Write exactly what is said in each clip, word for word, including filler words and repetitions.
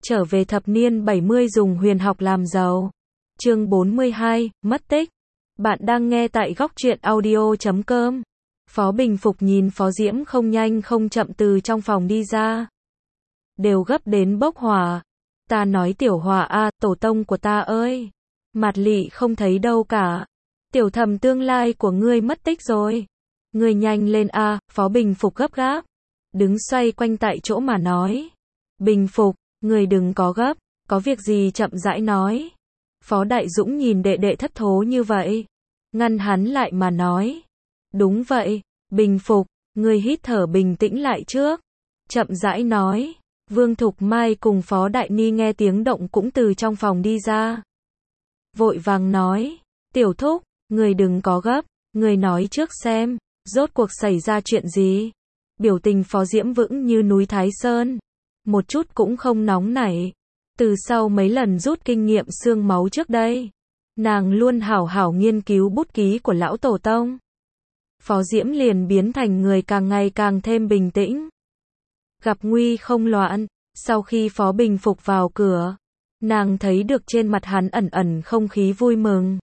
trở về thập niên bảy mươi dùng huyền học làm giàu. Chương bốn mươi hai, mất tích. Bạn đang nghe tại góc truyện audio chấm com. Phó Bình Phục nhìn Phó Diễm không nhanh không chậm từ trong phòng đi ra. Đều gấp đến bốc hỏa. Ta nói Tiểu Hòa a, tổ tông của ta ơi. Mạt Lị không thấy đâu cả. Tiểu Thẩm tương lai của ngươi mất tích rồi. Ngươi nhanh lên a, Phó Bình Phục gấp gáp. Đứng xoay quanh tại chỗ mà nói. Bình Phục, ngươi đừng có gấp, có việc gì chậm rãi nói. Phó Đại Dũng nhìn đệ đệ thất thố như vậy. Ngăn hắn lại mà nói. Đúng vậy, Bình Phục, ngươi hít thở bình tĩnh lại trước. Chậm rãi nói. Vương Thục Mai cùng Phó Đại Ni nghe tiếng động cũng từ trong phòng đi ra. Vội vàng nói. Tiểu Thúc, ngươi đừng có gấp, ngươi nói trước xem, rốt cuộc xảy ra chuyện gì. Biểu tình Phó Diễm vững như núi Thái Sơn. Một chút cũng không nóng nảy. Từ sau mấy lần rút kinh nghiệm xương máu trước đây, nàng luôn hảo hảo nghiên cứu bút ký của lão tổ tông. Phó Diễm liền biến thành người càng ngày càng thêm bình tĩnh. Gặp nguy không loạn, sau khi Phó Bình Phục vào cửa, nàng thấy được trên mặt hắn ẩn ẩn không khí vui mừng.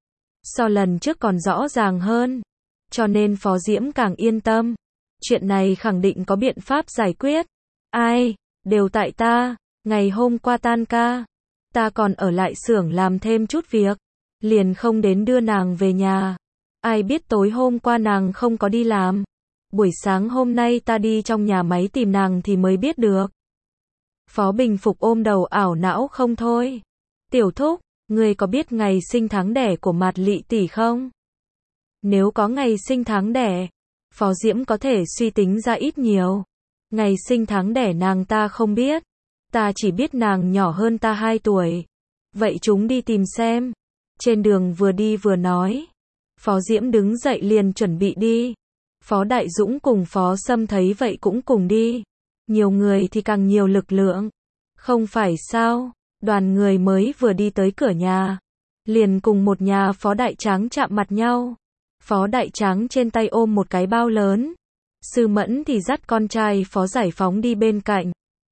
So lần trước còn rõ ràng hơn, cho nên Phó Diễm càng yên tâm. Chuyện này khẳng định có biện pháp giải quyết. Ai, đều tại ta. Ngày hôm qua tan ca, ta còn ở lại xưởng làm thêm chút việc, liền không đến đưa nàng về nhà. Ai biết tối hôm qua nàng không có đi làm. Buổi sáng hôm nay ta đi trong nhà máy tìm nàng thì mới biết được. Phó Bình Phục ôm đầu ảo não không thôi. Tiểu Thúc, ngươi có biết ngày sinh tháng đẻ của Mạt Lị tỷ không? Nếu có ngày sinh tháng đẻ, Phó Diễm có thể suy tính ra ít nhiều. Ngày sinh tháng đẻ nàng ta không biết. Ta chỉ biết nàng nhỏ hơn ta hai tuổi. Vậy chúng đi tìm xem. Trên đường vừa đi vừa nói. Phó Diễm đứng dậy liền chuẩn bị đi. Phó Đại Dũng cùng Phó Sâm thấy vậy cũng cùng đi. Nhiều người thì càng nhiều lực lượng. Không phải sao, đoàn người mới vừa đi tới cửa nhà. Liền cùng một nhà Phó Đại Tráng chạm mặt nhau. Phó Đại Tráng trên tay ôm một cái bao lớn. Sư Mẫn thì dắt con trai Phó Giải Phóng đi bên cạnh.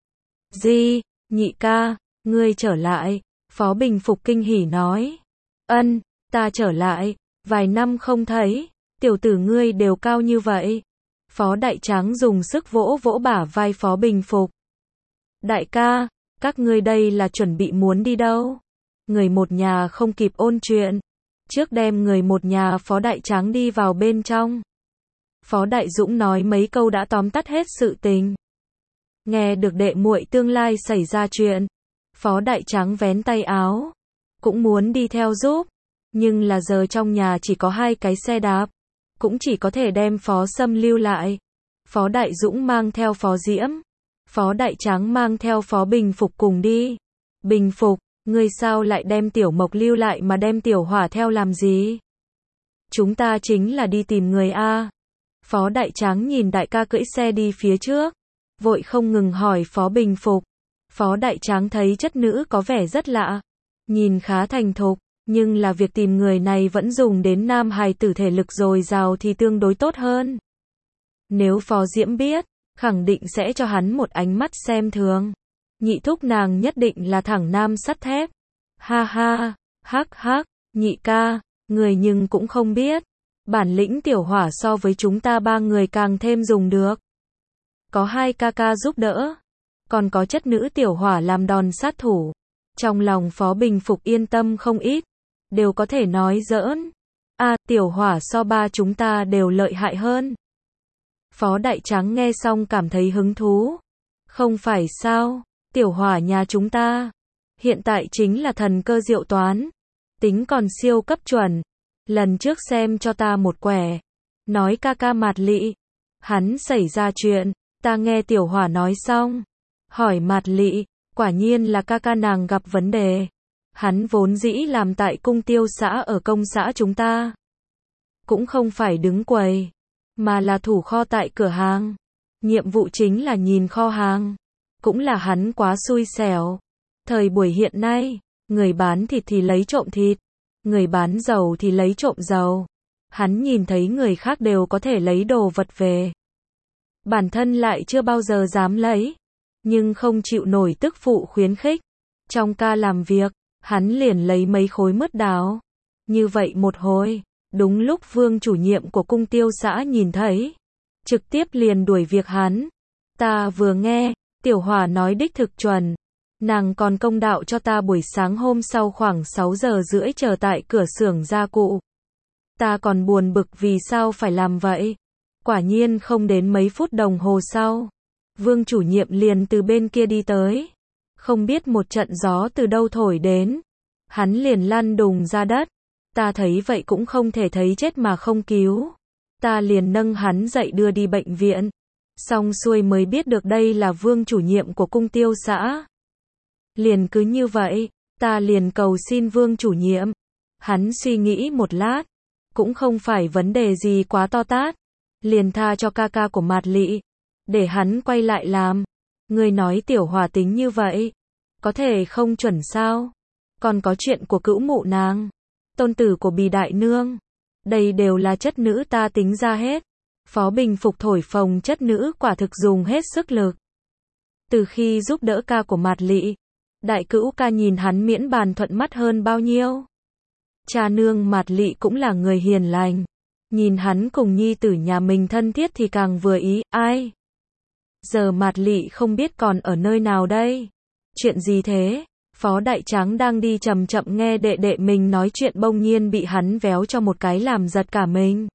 Di, nhị ca, ngươi trở lại. Phó Bình Phục kinh hỉ nói. Ân, ta trở lại, vài năm không thấy, tiểu tử ngươi đều cao như vậy. Phó Đại Tráng dùng sức vỗ vỗ bả vai Phó Bình Phục. Đại ca, các ngươi đây là chuẩn bị muốn đi đâu? Người một nhà không kịp ôn chuyện. Trước đem người một nhà Phó Đại Tráng đi vào bên trong. Phó Đại Dũng nói mấy câu đã tóm tắt hết sự tình. Nghe được đệ muội tương lai xảy ra chuyện, Phó Đại Tráng vén tay áo, cũng muốn đi theo giúp, nhưng là giờ trong nhà chỉ có hai cái xe đạp, cũng chỉ có thể đem Phó Sâm lưu lại. Phó Đại Dũng mang theo Phó Diễm, Phó Đại Tráng mang theo Phó Bình Phục cùng đi. Bình Phục, ngươi sao lại đem Tiểu Mộc lưu lại mà đem Tiểu Hỏa theo làm gì? Chúng ta chính là đi tìm người a. Phó Đại Tráng nhìn đại ca cưỡi xe đi phía trước, vội không ngừng hỏi Phó Bình Phục. Phó Đại Tráng thấy chất nữ có vẻ rất lạ, nhìn khá thành thục, nhưng là việc tìm người này vẫn dùng đến nam hài tử thể lực dồi dào thì tương đối tốt hơn. Nếu Phó Diễm biết, khẳng định sẽ cho hắn một ánh mắt xem thường. Nhị thúc nàng nhất định là thẳng nam sắt thép. Ha ha, hắc hắc, nhị ca, người nhưng cũng không biết. Bản lĩnh Tiểu Hỏa so với chúng ta ba người càng thêm dùng được. Có hai ca ca giúp đỡ, còn có chất nữ Tiểu Hỏa làm đòn sát thủ. Trong lòng Phó Bình Phục yên tâm không ít, đều có thể nói giỡn. A, à, Tiểu Hỏa so ba chúng ta đều lợi hại hơn. Phó Đại Tráng nghe xong cảm thấy hứng thú. Không phải sao, Tiểu Hỏa nhà chúng ta hiện tại chính là thần cơ diệu toán, tính còn siêu cấp chuẩn. Lần trước xem cho ta một quẻ, nói ca ca Mạt Lị, hắn xảy ra chuyện, ta nghe Tiểu Hỏa nói xong, hỏi Mạt Lị, quả nhiên là ca ca nàng gặp vấn đề. Hắn vốn dĩ làm tại cung tiêu xã ở công xã chúng ta, cũng không phải đứng quầy, mà là thủ kho tại cửa hàng. Nhiệm vụ chính là nhìn kho hàng, cũng là hắn quá xui xẻo. Thời buổi hiện nay, người bán thịt thì lấy trộm thịt, người bán dầu thì lấy trộm dầu. Hắn nhìn thấy người khác đều có thể lấy đồ vật về, bản thân lại chưa bao giờ dám lấy. nhưng không chịu nổi tức phụ khuyến khích. Trong ca làm việc, hắn liền lấy mấy khối mứt đào. Như vậy một hồi, đúng lúc Vương chủ nhiệm của cung tiêu xã nhìn thấy, trực tiếp liền đuổi việc hắn. Ta vừa nghe, Tiểu Hỏa nói đích thực chuẩn. Nàng còn công đạo cho ta buổi sáng hôm sau khoảng sáu giờ rưỡi chờ tại cửa xưởng gia cụ. Ta còn buồn bực vì sao phải làm vậy. Quả nhiên không đến mấy phút đồng hồ sau, Vương chủ nhiệm liền từ bên kia đi tới. Không biết một trận gió từ đâu thổi đến, hắn liền lăn đùng ra đất. Ta thấy vậy cũng không thể thấy chết mà không cứu. Ta liền nâng hắn dậy đưa đi bệnh viện. Xong xuôi mới biết được đây là Vương chủ nhiệm của cung tiêu xã. Liền cứ như vậy, ta liền cầu xin Vương chủ nhiệm. Hắn suy nghĩ một lát, cũng không phải vấn đề gì quá to tát. Liền tha cho ca ca của Mạt Lị, để hắn quay lại làm. Ngươi nói Tiểu Hỏa tính như vậy, có thể không chuẩn sao? Còn có chuyện của cữu mụ nàng, tôn tử của Bì đại nương, đây đều là chất nữ ta tính ra hết. Phó Bình Phục thổi phồng chất nữ quả thực dùng hết sức lực. Từ khi giúp đỡ ca của Mạt Lị, đại cữu ca nhìn hắn miễn bàn thuận mắt hơn bao nhiêu. Cha nương Mạt Lị cũng là người hiền lành, nhìn hắn cùng nhi tử nhà mình thân thiết thì càng vừa ý. Ai? Giờ Mạt Lị không biết còn ở nơi nào đây? Chuyện gì thế? Phó Đại Tráng đang đi chậm chậm nghe đệ đệ mình nói chuyện bỗng nhiên bị hắn véo cho một cái làm giật cả mình.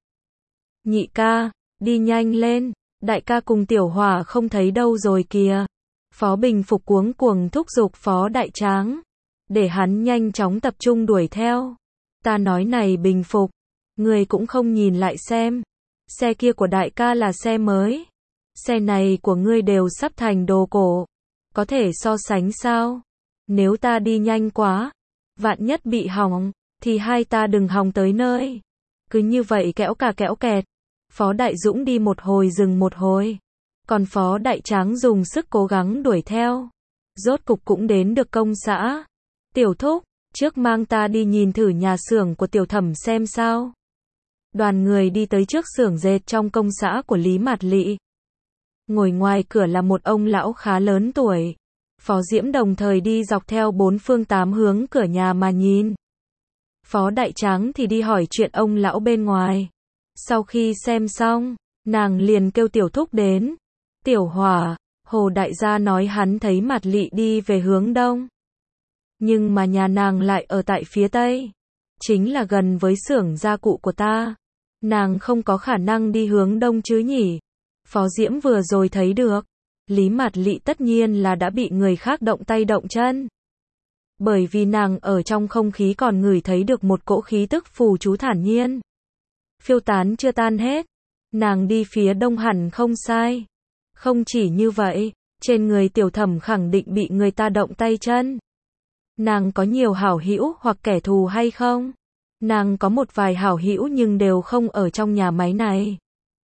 Nhị ca, đi nhanh lên, đại ca cùng Tiểu Hỏa không thấy đâu rồi kìa. Phó Bình Phục cuống cuồng thúc giục Phó Đại Tráng, để hắn nhanh chóng tập trung đuổi theo. Ta nói này Bình Phục, người cũng không nhìn lại xem, xe kia của đại ca là xe mới, xe này của ngươi đều sắp thành đồ cổ, có thể so sánh sao? Nếu ta đi nhanh quá, vạn nhất bị hỏng, thì hai ta đừng hòng tới nơi. Cứ như vậy kẽo cả kẽo kẹt. Phó Đại Dũng đi một hồi dừng một hồi, còn Phó Đại Tráng dùng sức cố gắng đuổi theo. Rốt cục cũng đến được công xã. Tiểu thúc, trước mang ta đi nhìn thử nhà xưởng của Tiểu Thẩm xem sao. Đoàn người đi tới trước xưởng dệt trong công xã của Lý Mạt Lị. Ngồi ngoài cửa là một ông lão khá lớn tuổi. Phó Diễm đồng thời đi dọc theo bốn phương tám hướng cửa nhà mà nhìn. Phó Đại Tráng thì đi hỏi chuyện ông lão bên ngoài. Sau khi xem xong, nàng liền kêu Tiểu thúc đến. Tiểu Hỏa, Hồ đại gia nói hắn thấy Mạt Lị đi về hướng đông. Nhưng mà nhà nàng lại ở tại phía tây. Chính là gần với xưởng gia cụ của ta. Nàng không có khả năng đi hướng đông chứ nhỉ? Phó Diễm vừa rồi thấy được. Lý Mạt Lị tất nhiên là đã bị người khác động tay động chân. Bởi vì nàng ở trong không khí còn ngửi thấy được một cỗ khí tức phù chú thản nhiên. Phiêu tán chưa tan hết. Nàng đi phía đông hẳn không sai. Không chỉ như vậy, trên người Tiểu Thẩm khẳng định bị người ta động tay chân. Nàng có nhiều hảo hữu hoặc kẻ thù hay không? Nàng có một vài hảo hữu nhưng đều không ở trong nhà máy này.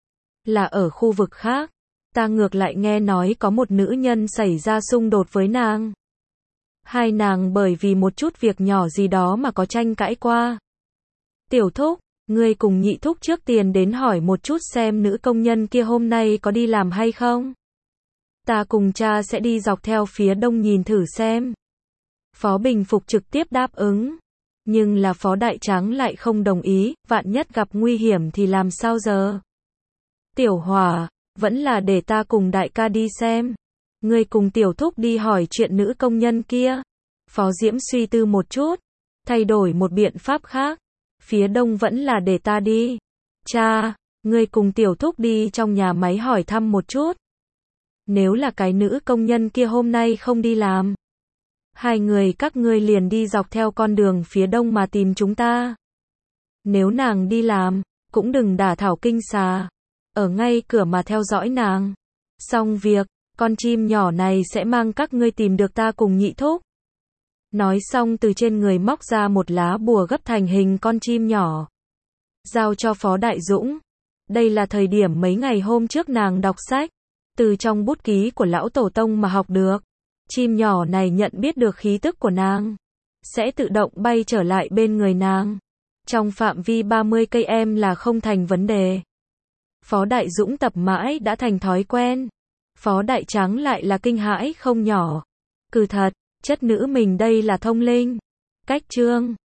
Là ở khu vực khác. Ta ngược lại nghe nói có một nữ nhân xảy ra xung đột với nàng. Hai nàng bởi vì một chút việc nhỏ gì đó mà có tranh cãi qua. Tiểu thúc, ngươi cùng nhị thúc trước tiền đến hỏi một chút xem nữ công nhân kia hôm nay có đi làm hay không. Ta cùng cha sẽ đi dọc theo phía đông nhìn thử xem. Phó Bình Phục trực tiếp đáp ứng. Nhưng là Phó Đại Tráng lại không đồng ý, vạn nhất gặp nguy hiểm thì làm sao giờ? Tiểu Hỏa, vẫn là để ta cùng đại ca đi xem. Ngươi cùng Tiểu thúc đi hỏi chuyện nữ công nhân kia. Phó Diễm suy tư một chút, thay đổi một biện pháp khác. Phía đông vẫn là để ta đi. Cha, ngươi cùng Tiểu thúc đi trong nhà máy hỏi thăm một chút. Nếu là cái nữ công nhân kia hôm nay không đi làm, hai người các ngươi liền đi dọc theo con đường phía đông mà tìm chúng ta. Nếu nàng đi làm, cũng đừng đả thảo kinh xà. Ở ngay cửa mà theo dõi nàng. Xong việc, con chim nhỏ này sẽ mang các ngươi tìm được ta cùng nhị thúc. Nói xong từ trên người móc ra một lá bùa gấp thành hình con chim nhỏ. Giao cho Phó Đại Dũng. Đây là thời điểm mấy ngày hôm trước nàng đọc sách. Từ trong bút ký của lão tổ tông mà học được. Chim nhỏ này nhận biết được khí tức của nàng. Sẽ tự động bay trở lại bên người nàng. Trong phạm vi ba mươi cây em là không thành vấn đề. Phó Đại Dũng tập mãi đã thành thói quen. Phó Đại Trắng lại là kinh hãi không nhỏ. Cừ thật, chất nữ mình đây là thông linh. Cách chương